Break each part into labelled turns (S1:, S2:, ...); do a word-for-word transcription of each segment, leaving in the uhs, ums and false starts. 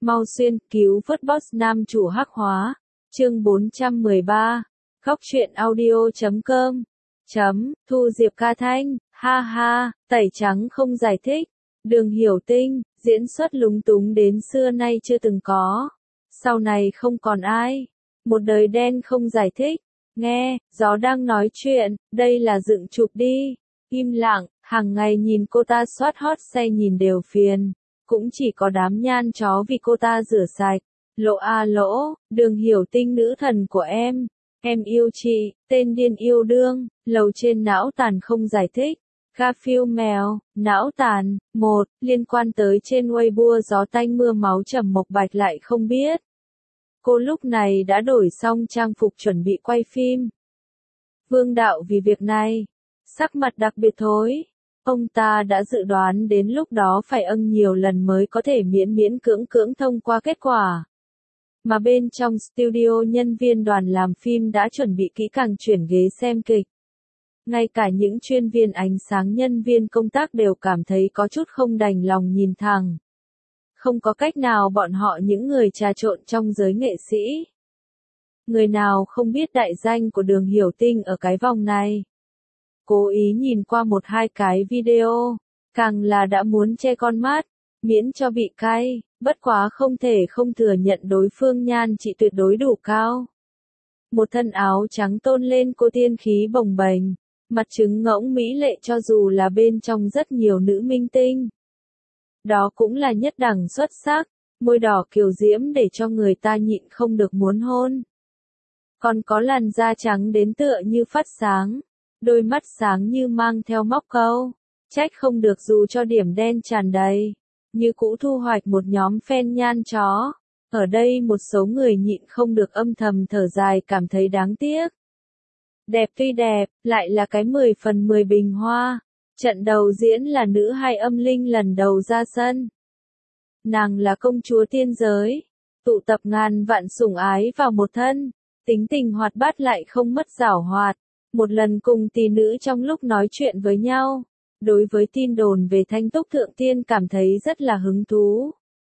S1: Mau xuyên cứu vớt boss nam chủ hắc hóa. Chương bốn trăm mười ba. Góc truyện audio chấm com. Chấm, Thu Diệp ca thanh, ha ha, tẩy trắng không giải thích. Đường Hiểu Tinh, diễn xuất lúng túng đến xưa nay chưa từng có. Sau này không còn ai. Một đời đen không giải thích. Nghe, gió đang nói chuyện, đây là dựng chụp đi. Im lặng, hàng ngày nhìn cô ta soát hot say nhìn đều phiền. Cũng chỉ có đám nhan chó vì cô ta rửa sạch. Lỗ a lỗ, Đường Hiểu Tinh nữ thần của em. Em yêu chị, tên điên yêu đương, lầu trên não tàn không giải thích. Garfield mèo, não tàn, một, liên quan tới trên Weibo gió tanh mưa máu Trầm Mộc Bạch lại không biết. Cô lúc này đã đổi xong trang phục chuẩn bị quay phim. Vương Đạo vì việc này, sắc mặt đặc biệt thối. Ông ta đã dự đoán đến lúc đó phải âng nhiều lần mới có thể miễn miễn cưỡng cưỡng thông qua kết quả. Mà bên trong studio nhân viên đoàn làm phim đã chuẩn bị kỹ càng chuyển ghế xem kịch. Ngay cả những chuyên viên ánh sáng nhân viên công tác đều cảm thấy có chút không đành lòng nhìn thẳng. Không có cách nào bọn họ những người trà trộn trong giới nghệ sĩ. Người nào không biết đại danh của Đường Hiểu Tinh ở cái vòng này. Cố ý nhìn qua một hai cái video, càng là đã muốn che con mắt, miễn cho bị cay, bất quá không thể không thừa nhận đối phương nhan trị tuyệt đối đủ cao. Một thân áo trắng tôn lên cô tiên khí bồng bềnh, mặt trứng ngỗng mỹ lệ cho dù là bên trong rất nhiều nữ minh tinh. Đó cũng là nhất đẳng xuất sắc, môi đỏ kiều diễm để cho người ta nhịn không được muốn hôn. Còn có làn da trắng đến tựa như phát sáng, đôi mắt sáng như mang theo móc câu, trách không được dù cho điểm đen tràn đầy, như cũ thu hoạch một nhóm fan nhan chó. Ở đây một số người nhịn không được âm thầm thở dài cảm thấy đáng tiếc. Đẹp tuy đẹp, lại là cái mười phần mười bình hoa. Trận đầu diễn là nữ hai âm linh lần đầu ra sân. Nàng là công chúa tiên giới, tụ tập ngàn vạn sủng ái vào một thân, tính tình hoạt bát lại không mất giảo hoạt. Một lần cùng tỷ nữ trong lúc nói chuyện với nhau, đối với tin đồn về Thanh Túc Thượng Tiên cảm thấy rất là hứng thú.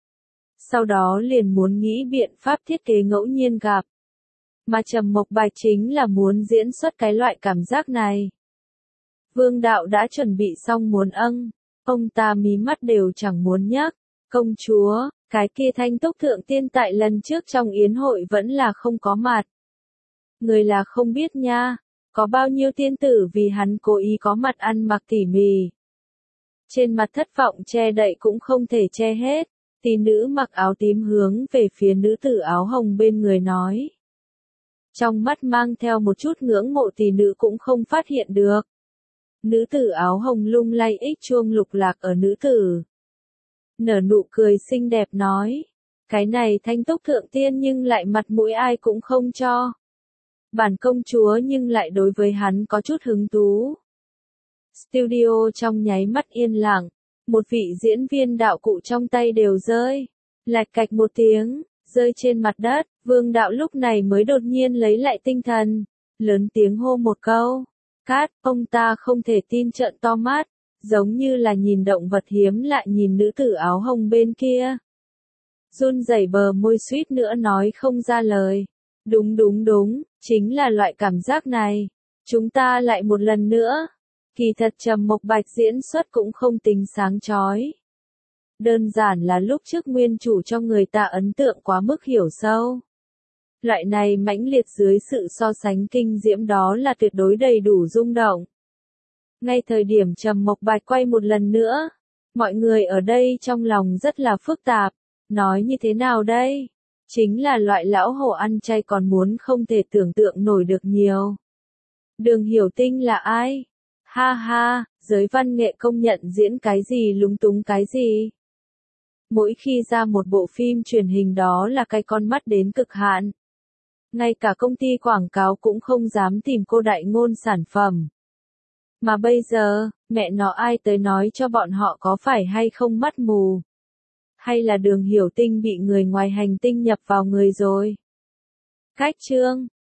S1: Sau đó liền muốn nghĩ biện pháp thiết kế ngẫu nhiên gặp. Mà Trầm Mộc Bạch chính là muốn diễn xuất cái loại cảm giác này. Vương Đạo đã chuẩn bị xong muốn âng, ông ta mí mắt đều chẳng muốn nhắc. Công chúa, cái kia Thanh Túc Thượng Tiên tại lần trước trong yến hội vẫn là không có mặt. Người là không biết nha, có bao nhiêu tiên tử vì hắn cố ý có mặt ăn mặc tỉ mỉ. Trên mặt thất vọng che đậy cũng không thể che hết, tỷ nữ mặc áo tím hướng về phía nữ tử áo hồng bên người nói. Trong mắt mang theo một chút ngưỡng mộ tỷ nữ cũng không phát hiện được. Nữ tử áo hồng lung lay ích chuông lục lạc ở nữ tử. Nở nụ cười xinh đẹp nói. Cái này Thanh Túc Thượng Tiên nhưng lại mặt mũi ai cũng không cho. Bản công chúa nhưng lại đối với hắn có chút hứng thú. Studio trong nháy mắt yên lặng. Một vị diễn viên đạo cụ trong tay đều rơi. Lạch cạch một tiếng, rơi trên mặt đất. Vương Đạo lúc này mới đột nhiên lấy lại tinh thần. Lớn tiếng hô một câu. Cát, ông ta không thể tin trợn to mắt, giống như là nhìn động vật hiếm lại nhìn nữ tử áo hồng bên kia. Run rẩy bờ môi suýt nữa nói không ra lời. Đúng đúng đúng, chính là loại cảm giác này. Chúng ta lại một lần nữa. Kỳ thật Trầm Mộc Bạch diễn xuất cũng không tính sáng chói. Đơn giản là lúc trước nguyên chủ cho người ta ấn tượng quá mức hiểu sâu. Loại này mãnh liệt dưới sự so sánh kinh diễm đó là tuyệt đối đầy đủ rung động. Ngay thời điểm Trầm Mộc Bạch quay một lần nữa, mọi người ở đây trong lòng rất là phức tạp. Nói như thế nào đây? Chính là loại lão hổ ăn chay còn muốn không thể tưởng tượng nổi được nhiều. Đường Hiểu Tinh là ai? Ha ha, giới văn nghệ công nhận diễn cái gì lúng túng cái gì. Mỗi khi ra một bộ phim truyền hình đó là cái con mắt đến cực hạn. Ngay cả công ty quảng cáo cũng không dám tìm cô đại ngôn sản phẩm. Mà bây giờ, mẹ nó ai tới nói cho bọn họ có phải hay không mắt mù? Hay là Đường Hiểu Tinh bị người ngoài hành tinh nhập vào người rồi? Cách chương